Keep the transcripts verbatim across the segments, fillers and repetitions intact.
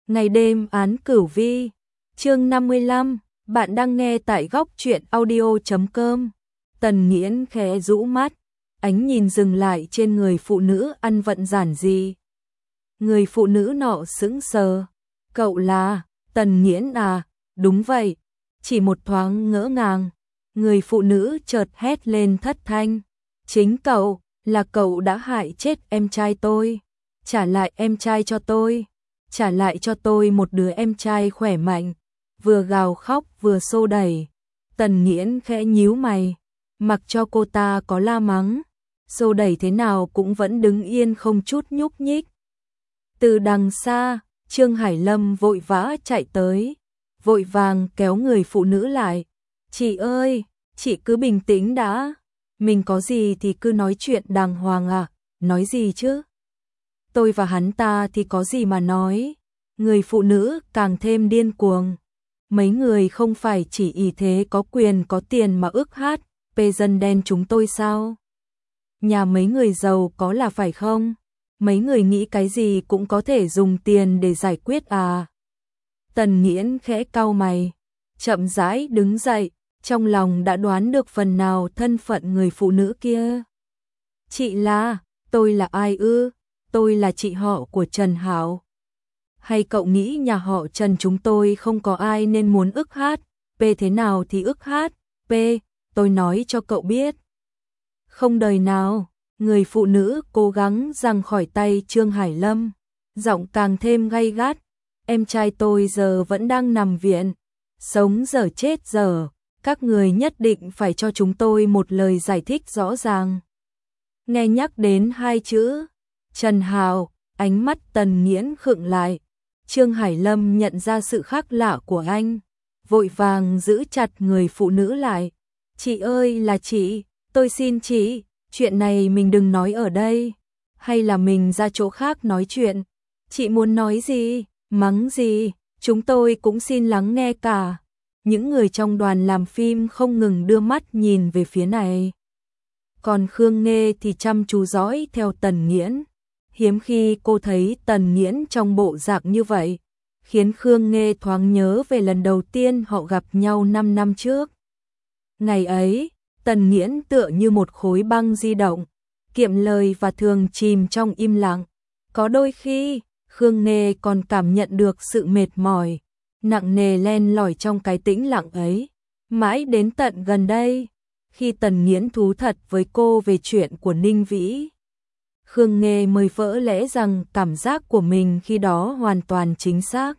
Ngày đêm án cửu vi, chương năm mươi lăm, bạn đang nghe tại góc truyện audio chấm com. Tần Nghiễn khẽ rũ mắt, ánh nhìn dừng lại trên người phụ nữ ăn vận giản dị. Người phụ nữ nọ sững sờ, cậu là, Tần Nghiễn à, đúng vậy, chỉ một thoáng ngỡ ngàng, người phụ nữ chợt hét lên thất thanh, chính cậu, là cậu đã hại chết em trai tôi, trả lại em trai cho tôi. Trả lại cho tôi một đứa em trai khỏe mạnh, vừa gào khóc vừa xô đẩy. Tần Nghiễn khẽ nhíu mày, mặc cho cô ta có la mắng, xô đẩy thế nào cũng vẫn đứng yên không chút nhúc nhích. Từ đằng xa, Trương Hải Lâm vội vã chạy tới, vội vàng kéo người phụ nữ lại. Chị ơi, chị cứ bình tĩnh đã, mình có gì thì cứ nói chuyện đàng hoàng à, nói gì chứ? Tôi và hắn ta thì có gì mà nói. Người phụ nữ càng thêm điên cuồng. Mấy người không phải chỉ ý thế có quyền có tiền mà ức hát, pê dân đen chúng tôi sao? Nhà mấy người giàu có là phải không? Mấy người nghĩ cái gì cũng có thể dùng tiền để giải quyết à? Tần Nghiễn khẽ cau mày, chậm rãi đứng dậy, trong lòng đã đoán được phần nào thân phận người phụ nữ kia. Chị là, tôi là ai ư? Tôi là chị họ của Trần Hạo. Hay cậu nghĩ nhà họ Trần chúng tôi không có ai nên muốn ức hát, P thế nào thì ức hát, P, tôi nói cho cậu biết. Không đời nào, người phụ nữ cố gắng giằng khỏi tay Trương Hải Lâm, giọng càng thêm gay gắt, em trai tôi giờ vẫn đang nằm viện, sống giờ chết giờ, các người nhất định phải cho chúng tôi một lời giải thích rõ ràng. Nghe nhắc đến hai chữ Trần Hạo, ánh mắt Tần Nghiễn khựng lại. Trương Hải Lâm nhận ra sự khác lạ của anh, vội vàng giữ chặt người phụ nữ lại. Chị ơi là chị, tôi xin chị, chuyện này mình đừng nói ở đây, hay là mình ra chỗ khác nói chuyện. Chị muốn nói gì, mắng gì, chúng tôi cũng xin lắng nghe cả. Những người trong đoàn làm phim không ngừng đưa mắt nhìn về phía này. Còn Khương Nghê thì chăm chú dõi theo Tần Nghiễn. Hiếm khi cô thấy Tần Nghiễn trong bộ dạng như vậy, khiến Khương Nghê thoáng nhớ về lần đầu tiên họ gặp nhau năm năm trước. Ngày ấy, Tần Nghiễn tựa như một khối băng di động, kiệm lời và thường chìm trong im lặng. Có đôi khi, Khương Nghê còn cảm nhận được sự mệt mỏi, nặng nề len lỏi trong cái tĩnh lặng ấy. Mãi đến tận gần đây, khi Tần Nghiễn thú thật với cô về chuyện của Ninh Vĩ, Khương Nghê mới vỡ lẽ rằng cảm giác của mình khi đó hoàn toàn chính xác.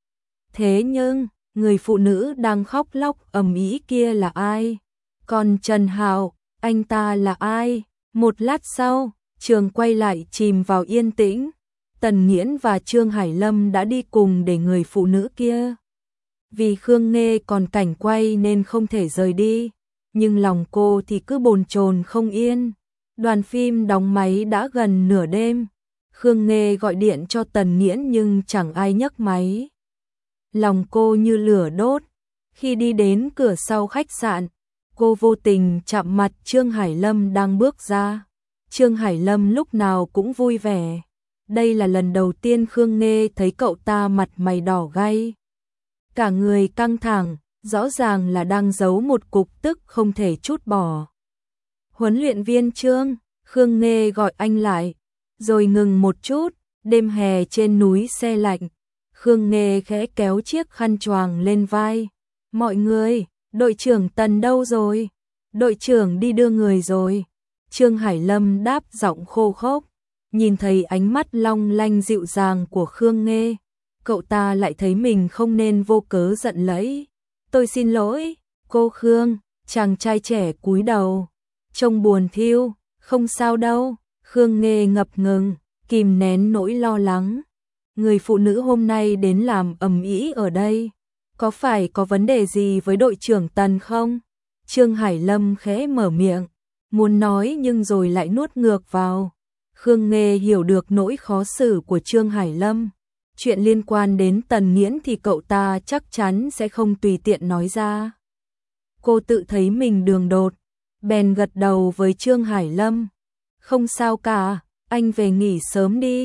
Thế nhưng, người phụ nữ đang khóc lóc ầm ĩ kia là ai? Còn Trần Hạo, anh ta là ai? Một lát sau, trường quay lại chìm vào yên tĩnh. Tần Nghiễn và Trương Hải Lâm đã đi cùng để người phụ nữ kia. Vì Khương Nghê còn cảnh quay nên không thể rời đi, nhưng lòng cô thì cứ bồn chồn không yên. Đoàn phim đóng máy đã gần nửa đêm, Khương Nghê gọi điện cho Tần Nghiễn nhưng chẳng ai nhấc máy. Lòng cô như lửa đốt, khi đi đến cửa sau khách sạn, cô vô tình chạm mặt Trương Hải Lâm đang bước ra. Trương Hải Lâm lúc nào cũng vui vẻ, đây là lần đầu tiên Khương Nghê thấy cậu ta mặt mày đỏ gay. Cả người căng thẳng, rõ ràng là đang giấu một cục tức không thể trút bỏ. Huấn luyện viên Trương, Khương Nghê gọi anh lại, rồi ngừng một chút, đêm hè trên núi se lạnh. Khương Nghê khẽ kéo chiếc khăn choàng lên vai. Mọi người, đội trưởng Tần đâu rồi? Đội trưởng đi đưa người rồi. Trương Hải Lâm đáp giọng khô khốc, nhìn thấy ánh mắt long lanh dịu dàng của Khương Nghê, cậu ta lại thấy mình không nên vô cớ giận lẫy. Tôi xin lỗi, cô Khương, chàng trai trẻ cúi đầu, trông buồn thiu, không sao đâu. Khương Nghê ngập ngừng, kìm nén nỗi lo lắng. Người phụ nữ hôm nay đến làm ầm ĩ ở đây, có phải có vấn đề gì với đội trưởng Tần không? Trương Hải Lâm khẽ mở miệng, muốn nói nhưng rồi lại nuốt ngược vào. Khương Nghê hiểu được nỗi khó xử của Trương Hải Lâm. Chuyện liên quan đến Tần Nghiễn thì cậu ta chắc chắn sẽ không tùy tiện nói ra. Cô tự thấy mình đường đột, bèn gật đầu với Trương Hải Lâm. Không sao cả, anh về nghỉ sớm đi.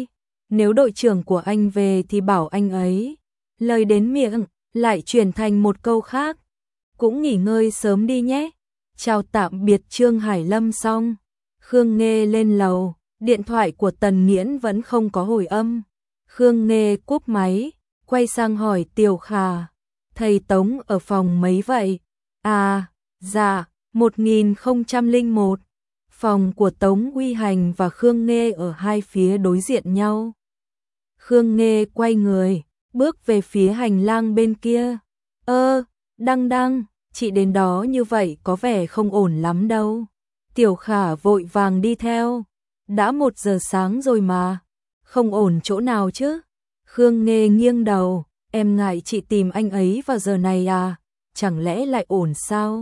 nếu đội trưởng của anh về thì bảo anh ấy. Lời đến miệng, lại chuyển thành một câu khác. Cũng nghỉ ngơi sớm đi nhé. Chào tạm biệt Trương Hải Lâm xong. Khương Nghê lên lầu, điện thoại của Tần Nghiễn vẫn không có hồi âm. Khương Nghê cúp máy, quay sang hỏi Tiểu Khả. Thầy Tống ở phòng mấy vậy? À, dạ, một nghìn không trăm lẻ một. Phòng của Tống Uy Hành và Khương Nghê ở hai phía đối diện nhau. Khương Nghê quay người, bước về phía hành lang bên kia. Ơ, Đăng Đăng, chị đến đó như vậy có vẻ không ổn lắm đâu. Tiểu Khả vội vàng đi theo. Đã một giờ sáng rồi mà. Không ổn chỗ nào chứ? Khương Nghê nghiêng đầu. Em ngại chị tìm anh ấy vào giờ này à? Chẳng lẽ lại ổn sao?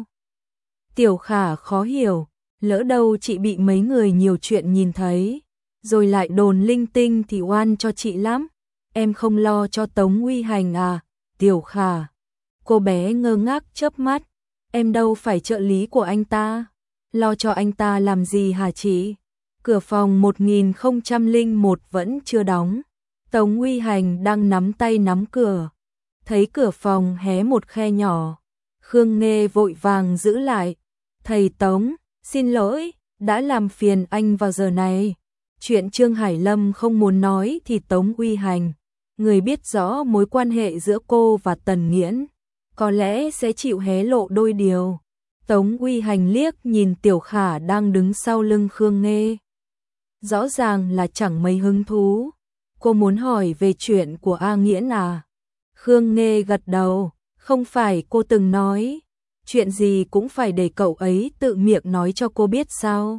Tiểu Khả khó hiểu. Lỡ đâu chị bị mấy người nhiều chuyện nhìn thấy. Rồi lại đồn linh tinh thì oan cho chị lắm. Em không lo cho Tống Uy Hành à? Tiểu Khả. Cô bé ngơ ngác chớp mắt. Em đâu phải trợ lý của anh ta. Lo cho anh ta làm gì hả chị? Cửa phòng một nghìn không trăm lẻ một vẫn chưa đóng. Tống Uy Hành đang nắm tay nắm cửa. Thấy cửa phòng hé một khe nhỏ. Khương Nghê vội vàng giữ lại. Thầy Tống, xin lỗi, đã làm phiền anh vào giờ này. Chuyện Trương Hải Lâm không muốn nói thì Tống Uy Hành, người biết rõ mối quan hệ giữa cô và Tần Nghiễn, có lẽ sẽ chịu hé lộ đôi điều. Tống Uy Hành liếc nhìn Tiểu Khả đang đứng sau lưng Khương Nghê. Rõ ràng là chẳng mấy hứng thú. Cô muốn hỏi về chuyện của A Nghiễn à? Khương Nghê gật đầu, không phải cô từng nói, chuyện gì cũng phải để cậu ấy tự miệng nói cho cô biết sao?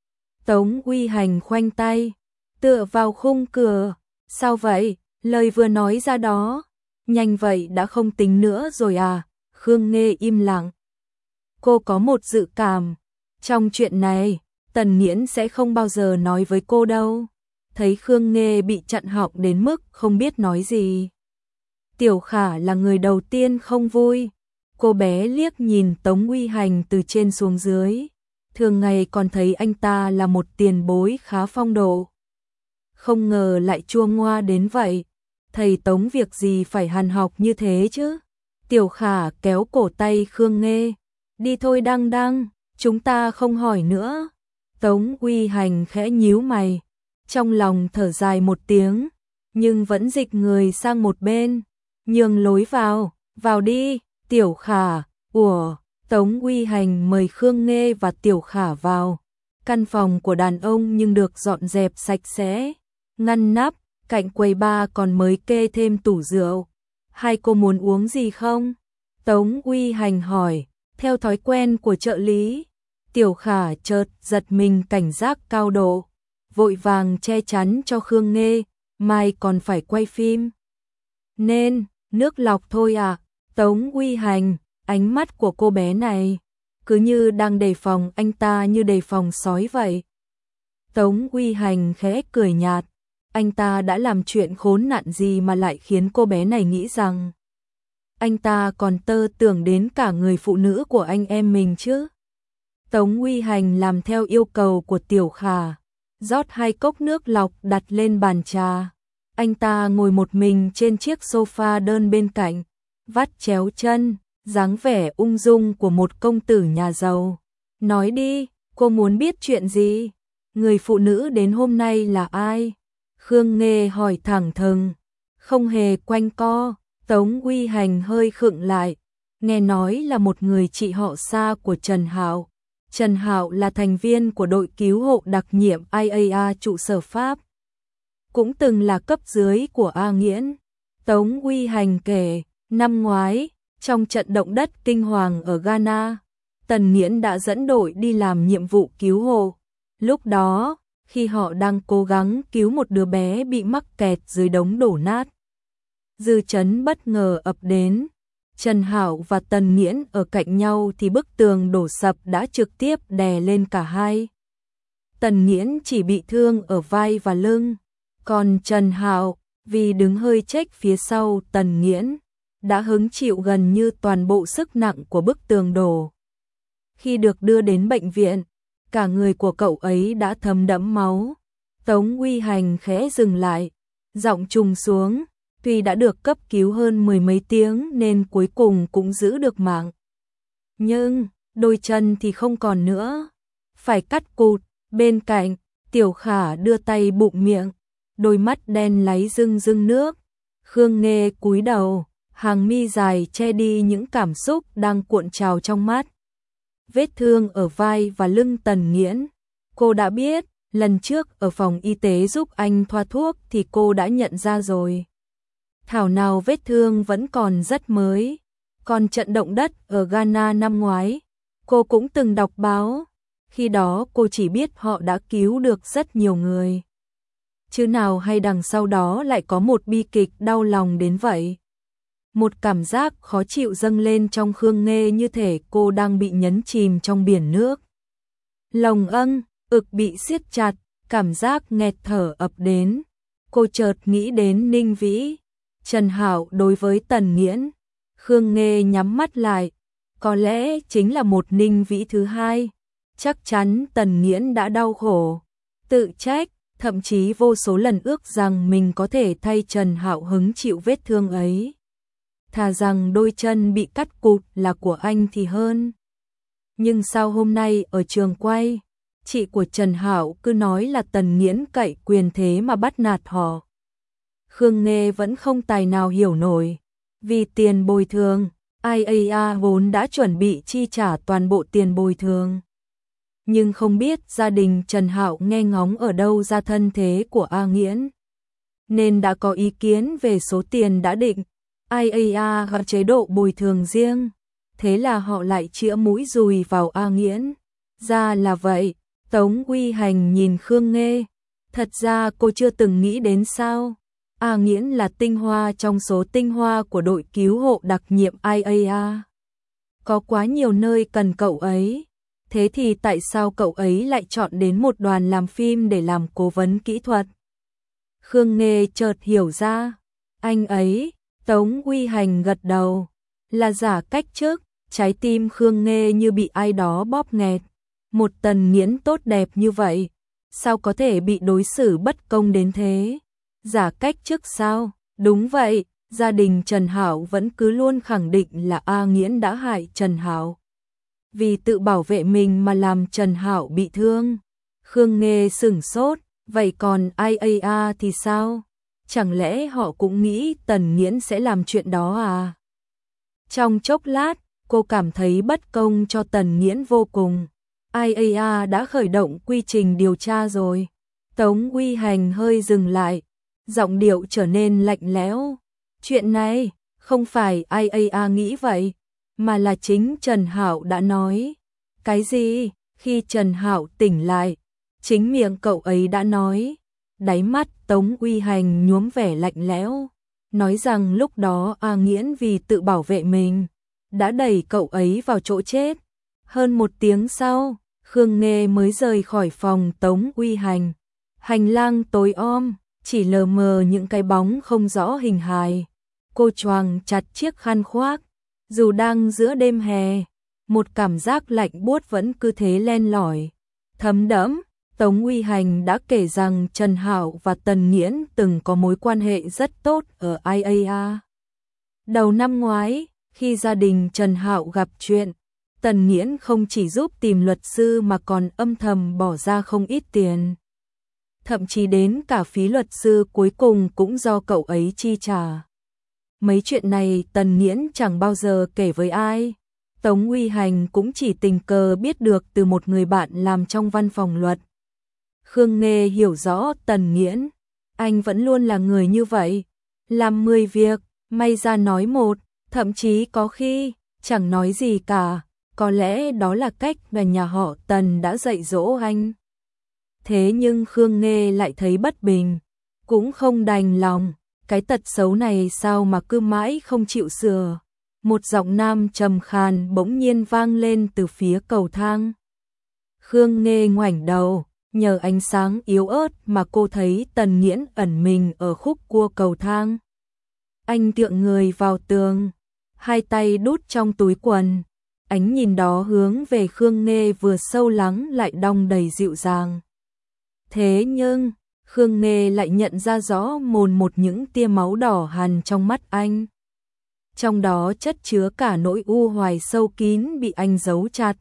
Tống Uy Hành khoanh tay, tựa vào khung cửa. Sao vậy? Lời vừa nói ra đó, nhanh vậy đã không tính nữa rồi à? Khương Nghê im lặng. Cô có một dự cảm, trong chuyện này, Tần Nghiễn sẽ không bao giờ nói với cô đâu. Thấy Khương Nghê bị chặn họng đến mức không biết nói gì. Tiểu Khả là người đầu tiên không vui. Cô bé liếc nhìn Tống Uy Hành từ trên xuống dưới. Thường ngày còn thấy anh ta là một tiền bối khá phong độ. Không ngờ lại chua ngoa đến vậy. Thầy Tống việc gì phải hàn học như thế chứ? Tiểu Khả kéo cổ tay Khương Nghê. Đi thôi Đăng Đăng, chúng ta không hỏi nữa. Tống Uy Hành khẽ nhíu mày. Trong lòng thở dài một tiếng, nhưng vẫn dịch người sang một bên. Nhường lối vào, vào đi, Tiểu Khả. Ủa, Tống Uy Hành mời Khương Nghê và Tiểu Khả vào. Căn phòng của đàn ông nhưng được dọn dẹp sạch sẽ, ngăn nắp, cạnh quầy bar còn mới kê thêm tủ rượu. Hai cô muốn uống gì không? Tống Uy Hành hỏi, theo thói quen của trợ lý. Tiểu Khả chợt giật mình cảnh giác cao độ, vội vàng che chắn cho Khương Nghê, mai còn phải quay phim. Nên, nước lọc thôi à? Tống Uy Hành, ánh mắt của cô bé này, cứ như đang đề phòng anh ta như đề phòng sói vậy. Tống Uy Hành khẽ cười nhạt, anh ta đã làm chuyện khốn nạn gì mà lại khiến cô bé này nghĩ rằng anh ta còn tơ tưởng đến cả người phụ nữ của anh em mình chứ. Tống Uy Hành làm theo yêu cầu của Tiểu Khả, rót hai cốc nước lọc đặt lên bàn trà. Anh ta ngồi một mình trên chiếc sofa đơn bên cạnh, vắt chéo chân, dáng vẻ ung dung của một công tử nhà giàu. Nói đi, cô muốn biết chuyện gì? Người phụ nữ đến hôm nay là ai? Khương Nghê hỏi thẳng thừng, không hề quanh co. Tống Uy Hành hơi khựng lại, nghe nói là một người chị họ xa của Trần Hạo. Trần Hạo là thành viên của đội cứu hộ đặc nhiệm i a a trụ sở Pháp, cũng từng là cấp dưới của A Nghiễn. Tống Uy Hành kể, năm ngoái, trong trận động đất kinh hoàng ở Ghana, Tần Nghiễn đã dẫn đội đi làm nhiệm vụ cứu hộ. Lúc đó, khi họ đang cố gắng cứu một đứa bé bị mắc kẹt dưới đống đổ nát, dư chấn bất ngờ ập đến. Trần Hạo và Tần Nghiễn ở cạnh nhau thì bức tường đổ sập đã trực tiếp đè lên cả hai. Tần Nghiễn chỉ bị thương ở vai và lưng, còn Trần Hạo vì đứng hơi chếch phía sau Tần Nghiễn, đã hứng chịu gần như toàn bộ sức nặng của bức tường đổ. Khi được đưa đến bệnh viện, cả người của cậu ấy đã thấm đẫm máu. Tống Uy Hành khẽ dừng lại, giọng trùng xuống, tuy đã được cấp cứu hơn mười mấy tiếng nên cuối cùng cũng giữ được mạng. Nhưng, đôi chân thì không còn nữa, phải cắt cụt. Bên cạnh, Tiểu Khả đưa tay bụng miệng, đôi mắt đen láy rưng rưng nước. Khương Nghê cúi đầu, hàng mi dài che đi những cảm xúc đang cuộn trào trong mắt. Vết thương ở vai và lưng Tần Nghiễn, cô đã biết, lần trước ở phòng y tế giúp anh thoa thuốc thì cô đã nhận ra rồi. Thảo nào vết thương vẫn còn rất mới. Còn trận động đất ở Ghana năm ngoái, cô cũng từng đọc báo. Khi đó cô chỉ biết họ đã cứu được rất nhiều người. Chứ nào hay đằng sau đó lại có một bi kịch đau lòng đến vậy. Một cảm giác khó chịu dâng lên trong Khương Nghê như thể cô đang bị nhấn chìm trong biển nước. Lòng âng, ực bị siết chặt, cảm giác nghẹt thở ập đến. Cô chợt nghĩ đến Ninh Vĩ, Trần Hạo đối với Tần Nghiễn. Khương Nghê nhắm mắt lại, có lẽ chính là một Ninh Vĩ thứ hai. Chắc chắn Tần Nghiễn đã đau khổ, tự trách, thậm chí vô số lần ước rằng mình có thể thay Trần Hạo hứng chịu vết thương ấy. Thà rằng đôi chân bị cắt cụt là của anh thì hơn. Nhưng sao hôm nay ở trường quay, chị của Trần Hạo cứ nói là Tần Nghiễn cậy quyền thế mà bắt nạt họ. Khương Nghê vẫn không tài nào hiểu nổi. Vì tiền bồi thường, i a a vốn đã chuẩn bị chi trả toàn bộ tiền bồi thường. Nhưng không biết gia đình Trần Hạo nghe ngóng ở đâu ra thân thế của A Nghiễn, nên đã có ý kiến về số tiền đã định. i a a gặp chế độ bồi thường riêng, thế là họ lại chĩa mũi dùi vào A Nghiễn. Ra là vậy. Tống Uy Hành nhìn Khương Nghê, thật ra cô chưa từng nghĩ đến sao. A Nghiễn là tinh hoa trong số tinh hoa của đội cứu hộ đặc nhiệm i a a. Có quá nhiều nơi cần cậu ấy. Thế thì tại sao cậu ấy lại chọn đến một đoàn làm phim để làm cố vấn kỹ thuật? Khương Nghê chợt hiểu ra. Anh ấy, Tống Uy Hành gật đầu, là giả cách chức. Trái tim Khương Nghê như bị ai đó bóp nghẹt. Một Tần Nghiễn tốt đẹp như vậy, sao có thể bị đối xử bất công đến thế? Giả cách chức sao? Đúng vậy, gia đình Trần Hạo vẫn cứ luôn khẳng định là A Nghiễn đã hại Trần Hạo. Vì tự bảo vệ mình mà làm Trần Hạo bị thương. Khương Nghê sửng sốt, vậy còn i a a thì sao? Chẳng lẽ họ cũng nghĩ Tần Nghiễn sẽ làm chuyện đó à? Trong chốc lát, cô cảm thấy bất công cho Tần Nghiễn vô cùng. i a a đã khởi động quy trình điều tra rồi. Tống Uy Hành hơi dừng lại, giọng điệu trở nên lạnh lẽo. Chuyện này, không phải i a a nghĩ vậy, mà là chính Trần Hạo đã nói. Cái gì? Khi Trần Hạo tỉnh lại, chính miệng cậu ấy đã nói. Đáy mắt Tống Uy Hành nhuốm vẻ lạnh lẽo, nói rằng lúc đó A Nghiễn vì tự bảo vệ mình, đã đẩy cậu ấy vào chỗ chết. Hơn một tiếng sau, Khương Nghê mới rời khỏi phòng Tống Uy Hành. Hành lang tối om, chỉ lờ mờ những cái bóng không rõ hình hài. Cô choàng chặt chiếc khăn khoác, dù đang giữa đêm hè, một cảm giác lạnh buốt vẫn cứ thế len lỏi, thấm đẫm. Tống Uy Hành đã kể rằng Trần Hạo và Tần Nghiễn từng có mối quan hệ rất tốt ở i a a. Đầu năm ngoái, khi gia đình Trần Hạo gặp chuyện, Tần Nghiễn không chỉ giúp tìm luật sư mà còn âm thầm bỏ ra không ít tiền. Thậm chí đến cả phí luật sư cuối cùng cũng do cậu ấy chi trả. Mấy chuyện này Tần Nghiễn chẳng bao giờ kể với ai. Tống Uy Hành cũng chỉ tình cờ biết được từ một người bạn làm trong văn phòng luật. Khương Nghê hiểu rõ Tần Nghiễn, anh vẫn luôn là người như vậy, làm mười việc, may ra nói một, thậm chí có khi chẳng nói gì cả. Có lẽ đó là cách mà nhà họ Tần đã dạy dỗ anh. Thế nhưng Khương Nghê lại thấy bất bình, cũng không đành lòng, cái tật xấu này sao mà cứ mãi không chịu sửa. Một giọng nam trầm khàn bỗng nhiên vang lên từ phía cầu thang. Khương Nghê ngoảnh đầu, nhờ ánh sáng yếu ớt mà cô thấy Tần Nghiễn ẩn mình ở khúc cua cầu thang. Anh tựa người vào tường, hai tay đút trong túi quần. Ánh nhìn đó hướng về Khương Nghê vừa sâu lắng lại đong đầy dịu dàng. Thế nhưng, Khương Nghê lại nhận ra rõ mồn một những tia máu đỏ hằn trong mắt anh. Trong đó chất chứa cả nỗi u hoài sâu kín bị anh giấu chặt.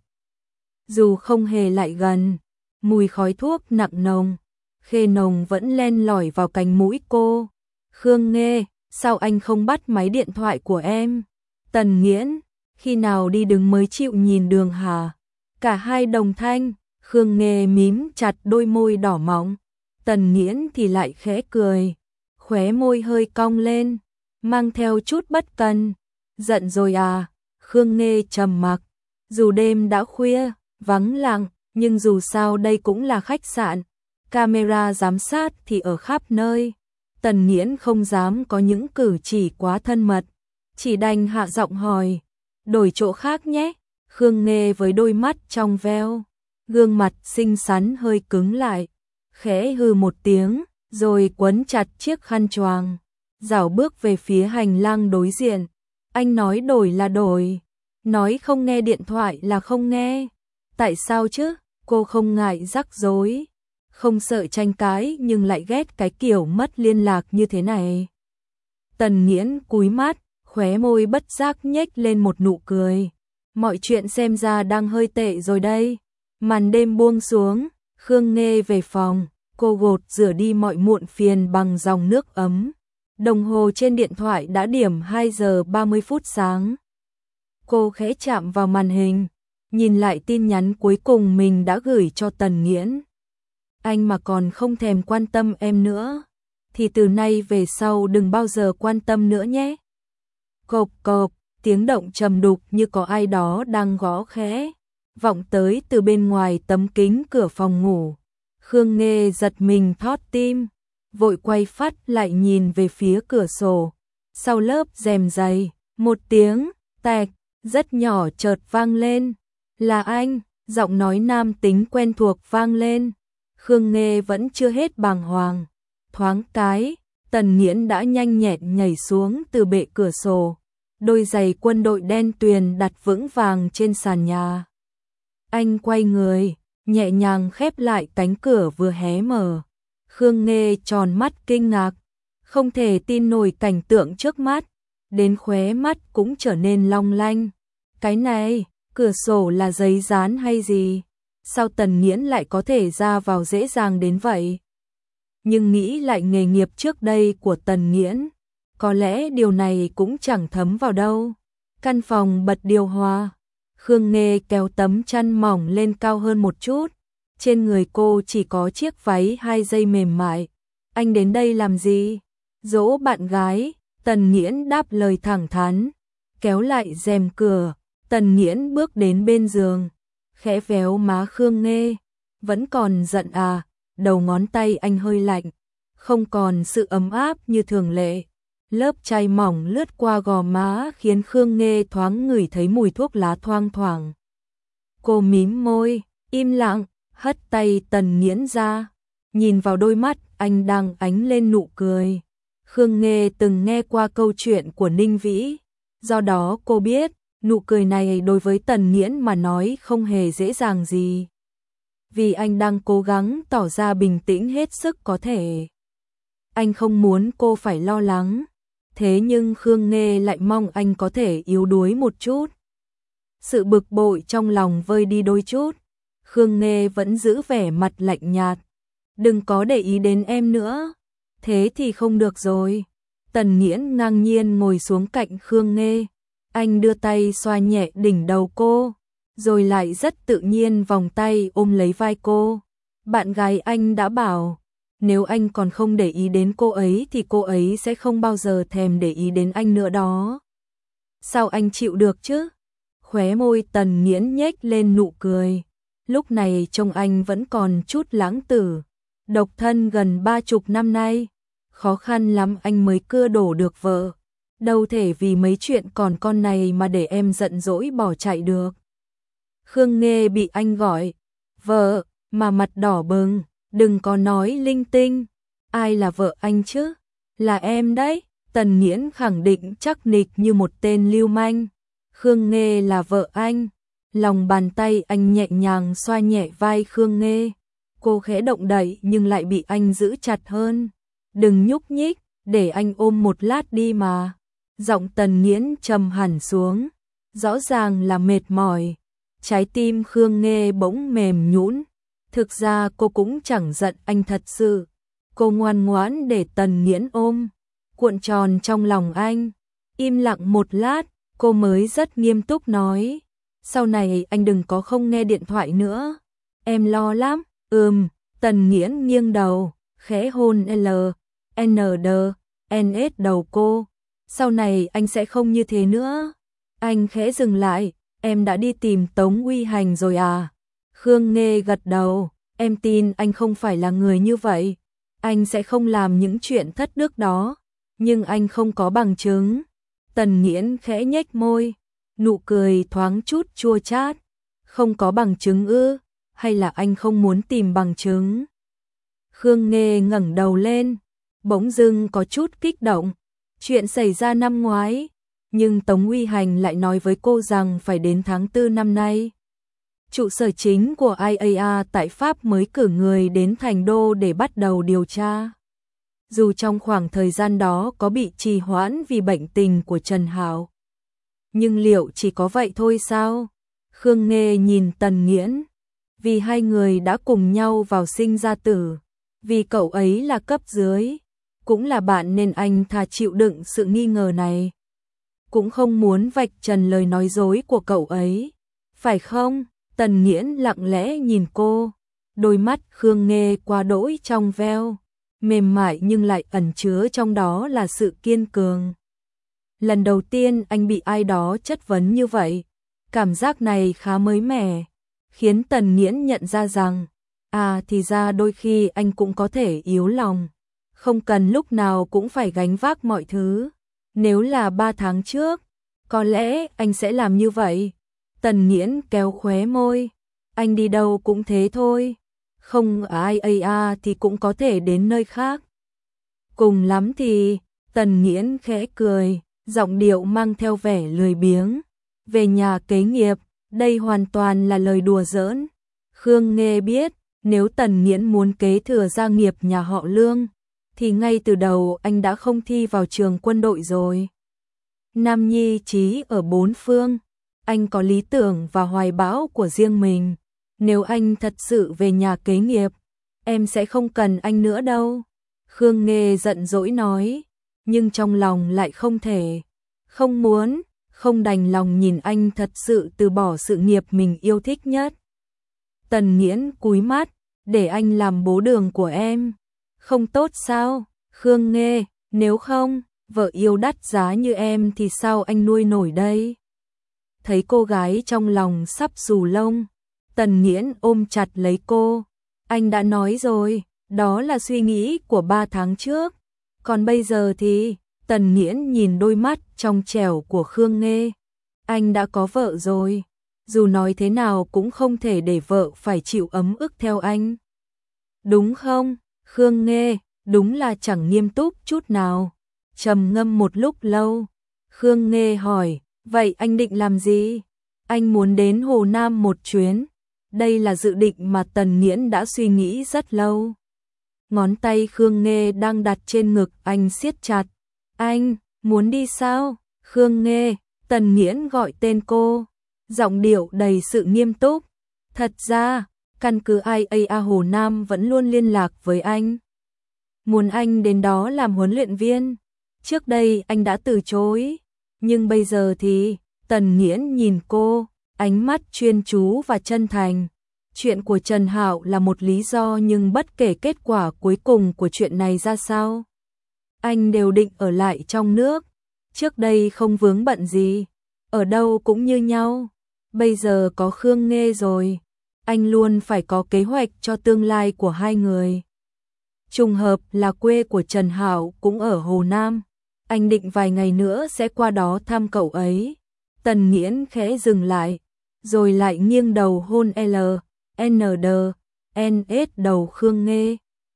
Dù không hề lại gần, mùi khói thuốc nặng nồng, khê nồng vẫn len lỏi vào cánh mũi cô. Khương Nghê, sao anh không bắt máy điện thoại của em? Tần Nghiễn, khi nào đi đứng mới chịu nhìn đường hả? Cả hai đồng thanh, Khương Nghê mím chặt đôi môi đỏ mọng. Tần Nghiễn thì lại khẽ cười, khóe môi hơi cong lên, mang theo chút bất cần. Giận rồi à? Khương Nghê trầm mặc. Dù đêm đã khuya, vắng lặng, nhưng dù sao đây cũng là khách sạn. Camera giám sát thì ở khắp nơi. Tần Nghiễn không dám có những cử chỉ quá thân mật, chỉ đành hạ giọng hỏi, đổi chỗ khác nhé. Khương Nghê với đôi mắt trong veo, gương mặt xinh xắn hơi cứng lại, khẽ hừ một tiếng, rồi quấn chặt chiếc khăn choàng, dảo bước về phía hành lang đối diện. Anh nói đổi là đổi, nói không nghe điện thoại là không nghe. Tại sao chứ? Cô không ngại rắc rối, không sợ tranh cãi nhưng lại ghét cái kiểu mất liên lạc như thế này. Tần Nghiễn cúi mắt, khóe môi bất giác nhếch lên một nụ cười. Mọi chuyện xem ra đang hơi tệ rồi đây. Màn đêm buông xuống, Khương Nghê về phòng, cô gột rửa đi mọi muộn phiền bằng dòng nước ấm. Đồng hồ trên điện thoại đã điểm hai giờ ba mươi phút sáng. Cô khẽ chạm vào màn hình, nhìn lại tin nhắn cuối cùng mình đã gửi cho Tần Nghiễn. Anh mà còn không thèm quan tâm em nữa, thì từ nay về sau đừng bao giờ quan tâm nữa nhé. Cộp cộp, tiếng động trầm đục như có ai đó đang gõ khẽ, vọng tới từ bên ngoài tấm kính cửa phòng ngủ. Khương Nghê giật mình thót tim, vội quay phắt lại nhìn về phía cửa sổ. Sau lớp rèm dày, một tiếng tẹt rất nhỏ chợt vang lên. Là anh, giọng nói nam tính quen thuộc vang lên. Khương Nghê vẫn chưa hết bàng hoàng. Thoáng cái, Tần Nghiễn đã nhanh nhẹn nhảy xuống từ bệ cửa sổ. Đôi giày quân đội đen tuyền đặt vững vàng trên sàn nhà. Anh quay người, nhẹ nhàng khép lại cánh cửa vừa hé mở. Khương Nghê tròn mắt kinh ngạc, không thể tin nổi cảnh tượng trước mắt, đến khóe mắt cũng trở nên long lanh. Cái này, cửa sổ là giấy dán hay gì? Sao Tần Nghiễn lại có thể ra vào dễ dàng đến vậy? Nhưng nghĩ lại nghề nghiệp trước đây của Tần Nghiễn, có lẽ điều này cũng chẳng thấm vào đâu. Căn phòng bật điều hòa, Khương Nghê kéo tấm chăn mỏng lên cao hơn một chút. Trên người cô chỉ có chiếc váy hai dây mềm mại. Anh đến đây làm gì? Dỗ bạn gái. Tần Nghiễn đáp lời thẳng thắn, kéo lại rèm cửa. Tần Nghiễn bước đến bên giường, khẽ véo má Khương Nghê. Vẫn còn giận à? Đầu ngón tay anh hơi lạnh, không còn sự ấm áp như thường lệ. Lớp chai mỏng lướt qua gò má khiến Khương Nghê thoáng ngửi thấy mùi thuốc lá thoang thoảng. Cô mím môi, im lặng, hất tay Tần Nghiễn ra, nhìn vào đôi mắt anh đang ánh lên nụ cười. Khương Nghê từng nghe qua câu chuyện của Ninh Vĩ, do đó cô biết nụ cười này đối với Tần Nghiễn mà nói không hề dễ dàng gì. Vì anh đang cố gắng tỏ ra bình tĩnh hết sức có thể. Anh không muốn cô phải lo lắng, thế nhưng Khương Nghê lại mong anh có thể yếu đuối một chút. Sự bực bội trong lòng vơi đi đôi chút, Khương Nghê vẫn giữ vẻ mặt lạnh nhạt. Đừng có để ý đến em nữa. Thế thì không được rồi. Tần Nghiễn ngang nhiên ngồi xuống cạnh Khương Nghê. Anh đưa tay xoa nhẹ đỉnh đầu cô, rồi lại rất tự nhiên vòng tay ôm lấy vai cô. Bạn gái anh đã bảo, nếu anh còn không để ý đến cô ấy thì cô ấy sẽ không bao giờ thèm để ý đến anh nữa đó. Sao anh chịu được chứ? Khóe môi Tần Nghiễn nhếch lên nụ cười. Lúc này trông anh vẫn còn chút lãng tử. Độc thân gần ba chục năm nay, khó khăn lắm anh mới cưa đổ được vợ. Đâu thể vì mấy chuyện còn con này mà để em giận dỗi bỏ chạy được. Khương Nghê bị anh gọi vợ mà mặt đỏ bừng. Đừng có nói linh tinh. Ai là vợ anh chứ? Là em đấy. Tần Nghiễn khẳng định chắc nịch như một tên lưu manh. Khương Nghê là vợ anh. Lòng bàn tay anh nhẹ nhàng xoa nhẹ vai Khương Nghê. Cô khẽ động đậy nhưng lại bị anh giữ chặt hơn. Đừng nhúc nhích, để anh ôm một lát đi mà. Giọng Tần Nghiễn trầm hẳn xuống, rõ ràng là mệt mỏi. Trái tim Khương Nghê bỗng mềm nhũn. Thực ra cô cũng chẳng giận anh thật sự. Cô ngoan ngoãn để Tần Nghiễn ôm, cuộn tròn trong lòng anh. Im lặng một lát, cô mới rất nghiêm túc nói. Sau này anh đừng có không nghe điện thoại nữa. Em lo lắm. Ừm, Tần Nghiễn nghiêng đầu, khẽ hôn L, N, D, N, S đầu cô. Sau này anh sẽ không như thế nữa. Anh khẽ dừng lại. Em đã đi tìm Tống Uy Hành rồi à? Khương Nghê gật đầu. Em tin anh không phải là người như vậy. Anh sẽ không làm những chuyện thất đức đó. Nhưng anh không có bằng chứng. Tần Nghiễn khẽ nhếch môi, nụ cười thoáng chút chua chát. Không có bằng chứng ư? Hay là anh không muốn tìm bằng chứng? Khương Nghê ngẩng đầu lên, bỗng dưng có chút kích động. Chuyện xảy ra năm ngoái, nhưng Tống Uy Hành lại nói với cô rằng phải đến tháng tư năm nay. Trụ sở chính của i a a tại Pháp mới cử người đến Thành Đô để bắt đầu điều tra. Dù trong khoảng thời gian đó có bị trì hoãn vì bệnh tình của Trần Hạo. Nhưng liệu chỉ có vậy thôi sao? Khương Nghê nhìn Tần Nghiễn. Vì hai người đã cùng nhau vào sinh ra tử. Vì cậu ấy là cấp dưới. Cũng là bạn nên anh thà chịu đựng sự nghi ngờ này. Cũng không muốn vạch trần lời nói dối của cậu ấy. Phải không? Tần Nghiễn lặng lẽ nhìn cô. Đôi mắt Khương Nghê quá đỗi trong veo. Mềm mại nhưng lại ẩn chứa trong đó là sự kiên cường. Lần đầu tiên anh bị ai đó chất vấn như vậy. Cảm giác này khá mới mẻ. Khiến Tần Nghiễn nhận ra rằng, à thì ra đôi khi anh cũng có thể yếu lòng. Không cần lúc nào cũng phải gánh vác mọi thứ. Nếu là ba tháng trước, có lẽ anh sẽ làm như vậy. Tần Nghiễn kéo khóe môi. Anh đi đâu cũng thế thôi. Không ở i a a thì cũng có thể đến nơi khác. Cùng lắm thì, Tần Nghiễn khẽ cười, giọng điệu mang theo vẻ lười biếng. Về nhà kế nghiệp, đây hoàn toàn là lời đùa giỡn. Khương Nghê biết, nếu Tần Nghiễn muốn kế thừa gia nghiệp nhà họ Lương, thì ngay từ đầu anh đã không thi vào trường quân đội rồi. Nam nhi trí ở bốn phương, anh có lý tưởng và hoài bão của riêng mình. Nếu anh thật sự về nhà kế nghiệp, em sẽ không cần anh nữa đâu. Khương Nghê giận dỗi nói, nhưng trong lòng lại không thể, không muốn, không đành lòng nhìn anh thật sự từ bỏ sự nghiệp mình yêu thích nhất. Tần Nghiễn cúi mắt, để anh làm bố đường của em. Không tốt sao? Khương Nghê, nếu không, vợ yêu đắt giá như em thì sao anh nuôi nổi đây? Thấy cô gái trong lòng sắp xù lông, Tần Nghiễn ôm chặt lấy cô. Anh đã nói rồi, đó là suy nghĩ của ba tháng trước. Còn bây giờ thì, Tần Nghiễn nhìn đôi mắt trong trẻo của Khương Nghê. Anh đã có vợ rồi, dù nói thế nào cũng không thể để vợ phải chịu ấm ức theo anh. Đúng không, Khương Nghê, đúng là chẳng nghiêm túc chút nào. Trầm ngâm một lúc lâu, Khương Nghê hỏi, vậy anh định làm gì? Anh muốn đến Hồ Nam một chuyến. Đây là dự định mà Tần Nghiễn đã suy nghĩ rất lâu. Ngón tay Khương Nghê đang đặt trên ngực anh siết chặt. Anh, muốn đi sao? Khương Nghê, Tần Nghiễn gọi tên cô, giọng điệu đầy sự nghiêm túc. Thật ra, căn cứ i a a Hồ Nam vẫn luôn liên lạc với anh. Muốn anh đến đó làm huấn luyện viên. Trước đây anh đã từ chối, nhưng bây giờ thì, Tần Nghiễn nhìn cô, ánh mắt chuyên chú và chân thành. Chuyện của Trần Hạo là một lý do nhưng bất kể kết quả cuối cùng của chuyện này ra sao, anh đều định ở lại trong nước. Trước đây không vướng bận gì, ở đâu cũng như nhau. Bây giờ có Khương Nghê rồi, anh luôn phải có kế hoạch cho tương lai của hai người. Trùng hợp là quê của Trần Hạo cũng ở Hồ Nam. Anh định vài ngày nữa sẽ qua đó thăm cậu ấy. Tần Nghiễn khẽ dừng lại, rồi lại nghiêng đầu hôn L, N, D, N, S đầu Khương Nghê.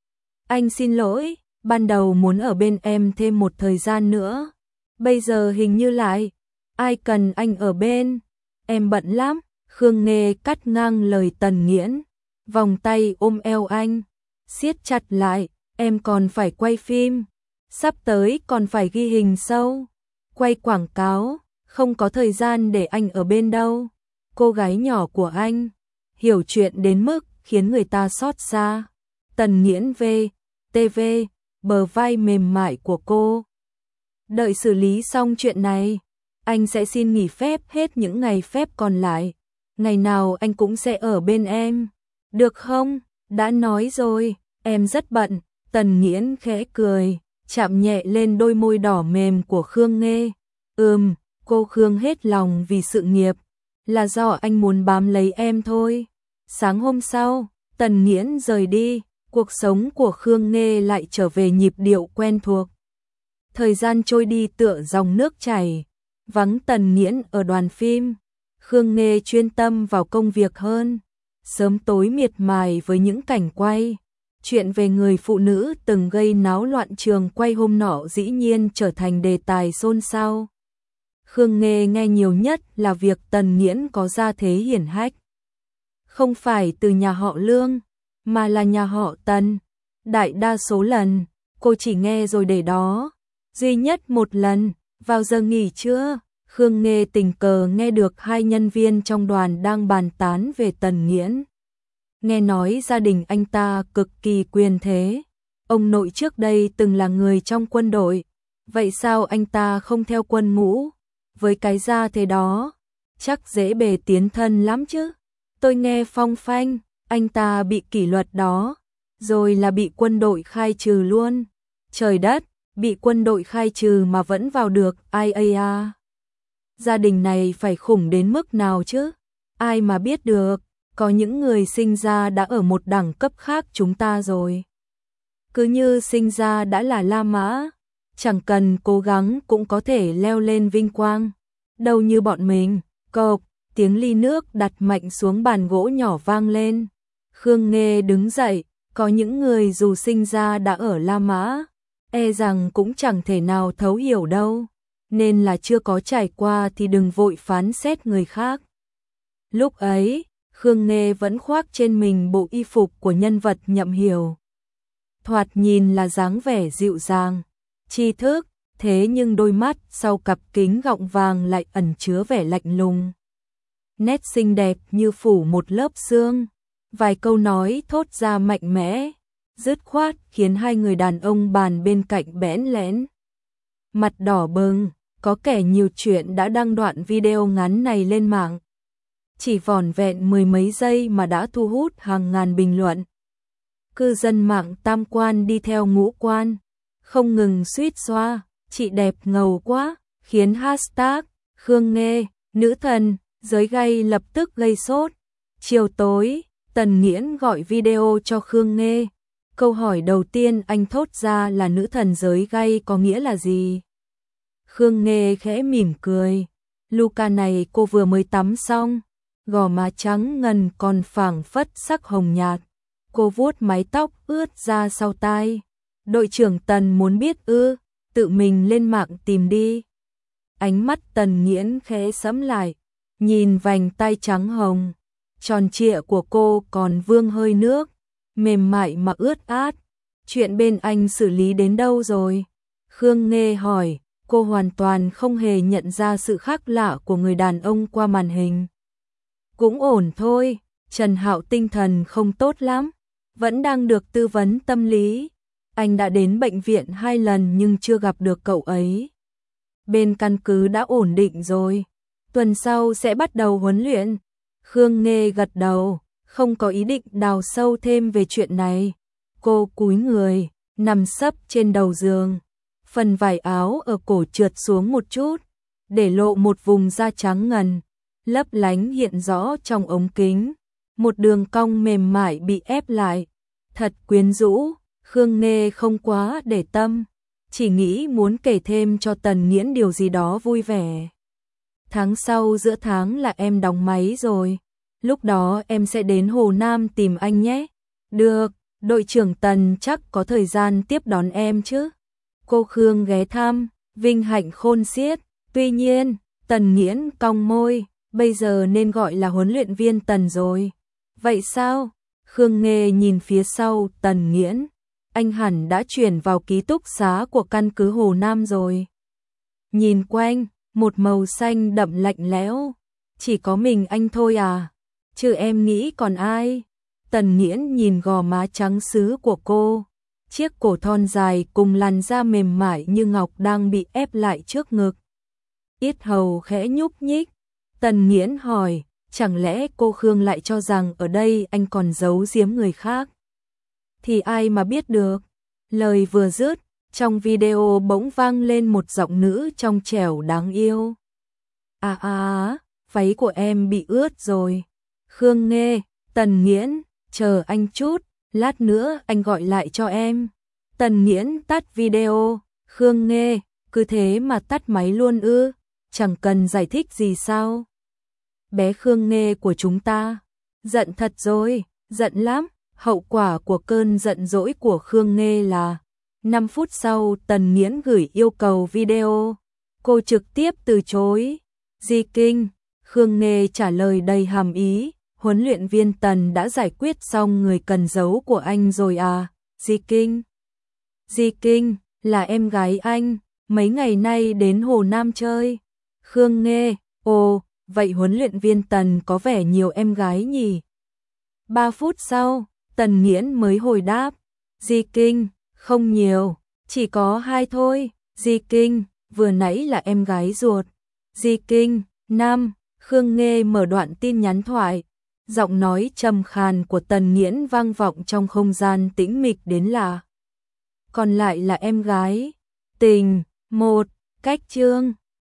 Anh xin lỗi, ban đầu muốn ở bên em thêm một thời gian nữa. Bây giờ hình như lại, ai cần anh ở bên, em bận lắm. Khương Nghê cắt ngang lời Tần Nghiễn. vòng tay ôm eo anh, siết chặt lại, em còn phải quay phim, sắp tới còn phải ghi hình show, quay quảng cáo, không có thời gian để anh ở bên đâu. Cô gái nhỏ của anh, hiểu chuyện đến mức khiến người ta xót xa. Tần Nghiễn về, tê vê, bờ vai mềm mại của cô. Đợi xử lý xong chuyện này, anh sẽ xin nghỉ phép hết những ngày phép còn lại. Ngày nào anh cũng sẽ ở bên em. Được không? Đã nói rồi, em rất bận. Tần Nghiễn khẽ cười, chạm nhẹ lên đôi môi đỏ mềm của Khương Nghê. Ừm, cô Khương hết lòng vì sự nghiệp. Là do anh muốn bám lấy em thôi. Sáng hôm sau, Tần Nghiễn rời đi, cuộc sống của Khương Nghê lại trở về nhịp điệu quen thuộc. Thời gian trôi đi tựa dòng nước chảy, vắng Tần Nghiễn ở đoàn phim, Khương Nghê chuyên tâm vào công việc hơn, sớm tối miệt mài với những cảnh quay. Chuyện về người phụ nữ từng gây náo loạn trường quay hôm nọ dĩ nhiên trở thành đề tài xôn xao. Khương Nghê nghe nhiều nhất là việc Tần Nghiễn có gia thế hiển hách. Không phải từ nhà họ Lương, mà là nhà họ Tần. Đại đa số lần, cô chỉ nghe rồi để đó. Duy nhất một lần, vào giờ nghỉ trưa, Khương Nghê tình cờ nghe được hai nhân viên trong đoàn đang bàn tán về Tần Nghiễn. Nghe nói gia đình anh ta cực kỳ quyền thế. Ông nội trước đây từng là người trong quân đội. Vậy sao anh ta không theo quân ngũ? Với cái gia thế đó, chắc dễ bề tiến thân lắm chứ. Tôi nghe phong phanh, anh ta bị kỷ luật đó, rồi là bị quân đội khai trừ luôn. Trời đất, bị quân đội khai trừ mà vẫn vào được ai ây à. Gia đình này phải khủng đến mức nào chứ? Ai mà biết được, có những người sinh ra đã ở một đẳng cấp khác chúng ta rồi. Cứ như sinh ra đã là La Mã, chẳng cần cố gắng cũng có thể leo lên vinh quang. Đâu như bọn mình, cộp, tiếng ly nước đặt mạnh xuống bàn gỗ nhỏ vang lên. Khương Nghê đứng dậy, có những người dù sinh ra đã ở La Mã, e rằng cũng chẳng thể nào thấu hiểu đâu, nên là chưa có trải qua thì đừng vội phán xét người khác. Lúc ấy, Khương Nghê vẫn khoác trên mình bộ y phục của nhân vật Nhậm Hiểu. Thoạt nhìn là dáng vẻ dịu dàng, tri thức, thế nhưng đôi mắt sau cặp kính gọng vàng lại ẩn chứa vẻ lạnh lùng. Nét xinh đẹp như phủ một lớp sương, vài câu nói thốt ra mạnh mẽ, dứt khoát khiến hai người đàn ông bàn bên cạnh bẽn lẽn. Mặt đỏ bừng, có kẻ nhiều chuyện đã đăng đoạn video ngắn này lên mạng. Chỉ vỏn vẹn mười mấy giây mà đã thu hút hàng ngàn bình luận. Cư dân mạng tam quan đi theo ngũ quan, không ngừng suýt xoa, chị đẹp ngầu quá, khiến hashtag Khương Nghê, nữ thần, giới gay lập tức gây sốt. Chiều tối, Tần Nghiễn gọi video cho Khương Nghê. Câu hỏi đầu tiên anh thốt ra là nữ thần giới gay có nghĩa là gì? Khương Nghê khẽ mỉm cười. Luca này cô vừa mới tắm xong, gò má trắng ngần còn phảng phất sắc hồng nhạt. Cô vuốt mái tóc ướt ra sau tai. Đội trưởng Tần muốn biết ư, tự mình lên mạng tìm đi. Ánh mắt Tần Nghiễn khẽ sẫm lại, nhìn vành tay trắng hồng, tròn trịa của cô còn vương hơi nước, mềm mại mà ướt át. Chuyện bên anh xử lý đến đâu rồi? Khương Nghê hỏi, cô hoàn toàn không hề nhận ra sự khác lạ của người đàn ông qua màn hình. Cũng ổn thôi, Trần Hạo tinh thần không tốt lắm, vẫn đang được tư vấn tâm lý. Anh đã đến bệnh viện hai lần nhưng chưa gặp được cậu ấy. Bên căn cứ đã ổn định rồi, tuần sau sẽ bắt đầu huấn luyện. Khương Nghê gật đầu, không có ý định đào sâu thêm về chuyện này. Cô cúi người, nằm sấp trên đầu giường. Phần vải áo ở cổ trượt xuống một chút, để lộ một vùng da trắng ngần, lấp lánh hiện rõ trong ống kính. Một đường cong mềm mại bị ép lại, thật quyến rũ. Khương Nghê không quá để tâm, chỉ nghĩ muốn kể thêm cho Tần Nghiễn điều gì đó vui vẻ. Tháng sau giữa tháng là em đóng máy rồi, lúc đó em sẽ đến Hồ Nam tìm anh nhé. Được, đội trưởng Tần chắc có thời gian tiếp đón em chứ. Cô Khương ghé thăm, vinh hạnh khôn xiết. Tuy nhiên, Tần Nghiễn cong môi, bây giờ nên gọi là huấn luyện viên Tần rồi. Vậy sao? Khương Nghê nhìn phía sau Tần Nghiễn, anh hẳn đã chuyển vào ký túc xá của căn cứ Hồ Nam rồi. Nhìn quanh, một màu xanh đậm lạnh lẽo, chỉ có mình anh thôi à, chứ em nghĩ còn ai? Tần Nghiễn nhìn gò má trắng sứ của cô, chiếc cổ thon dài cùng làn da mềm mại như ngọc đang bị ép lại trước ngực. Yết hầu khẽ nhúc nhích, Tần Nghiễn hỏi, chẳng lẽ cô Khương lại cho rằng ở đây anh còn giấu giếm người khác? Thì ai mà biết được. Lời vừa dứt, trong video bỗng vang lên một giọng nữ trong trẻo đáng yêu. À à, váy của em bị ướt rồi. Khương Nghê, Tần Nghiễn, chờ anh chút, lát nữa anh gọi lại cho em. Tần Nghiễn tắt video, Khương Nghê, cứ thế mà tắt máy luôn ư, chẳng cần giải thích gì sao? Bé Khương Nghê của chúng ta, giận thật rồi, giận lắm. Hậu quả của cơn giận dỗi của Khương Nghê là năm phút sau Tần Nghiễn gửi yêu cầu video, cô trực tiếp từ chối. Di Kinh, Khương Nghê trả lời đầy hàm ý, huấn luyện viên Tần đã giải quyết xong người cần giấu của anh rồi à? Di Kinh, Di Kinh là em gái anh, mấy ngày nay đến Hồ Nam chơi. Khương Nghê, ồ, vậy huấn luyện viên Tần có vẻ nhiều em gái nhỉ? Ba phút sau, Tần Nghiễn mới hồi đáp, Di Kinh, không nhiều, chỉ có hai thôi. Di Kinh, vừa nãy là em gái ruột. Di Kinh, năm, Khương Nghê mở đoạn tin nhắn thoại, giọng nói trầm khàn của Tần Nghiễn vang vọng trong không gian tĩnh mịch đến lạ. Còn lại là em gái. Tình, một, cách chương.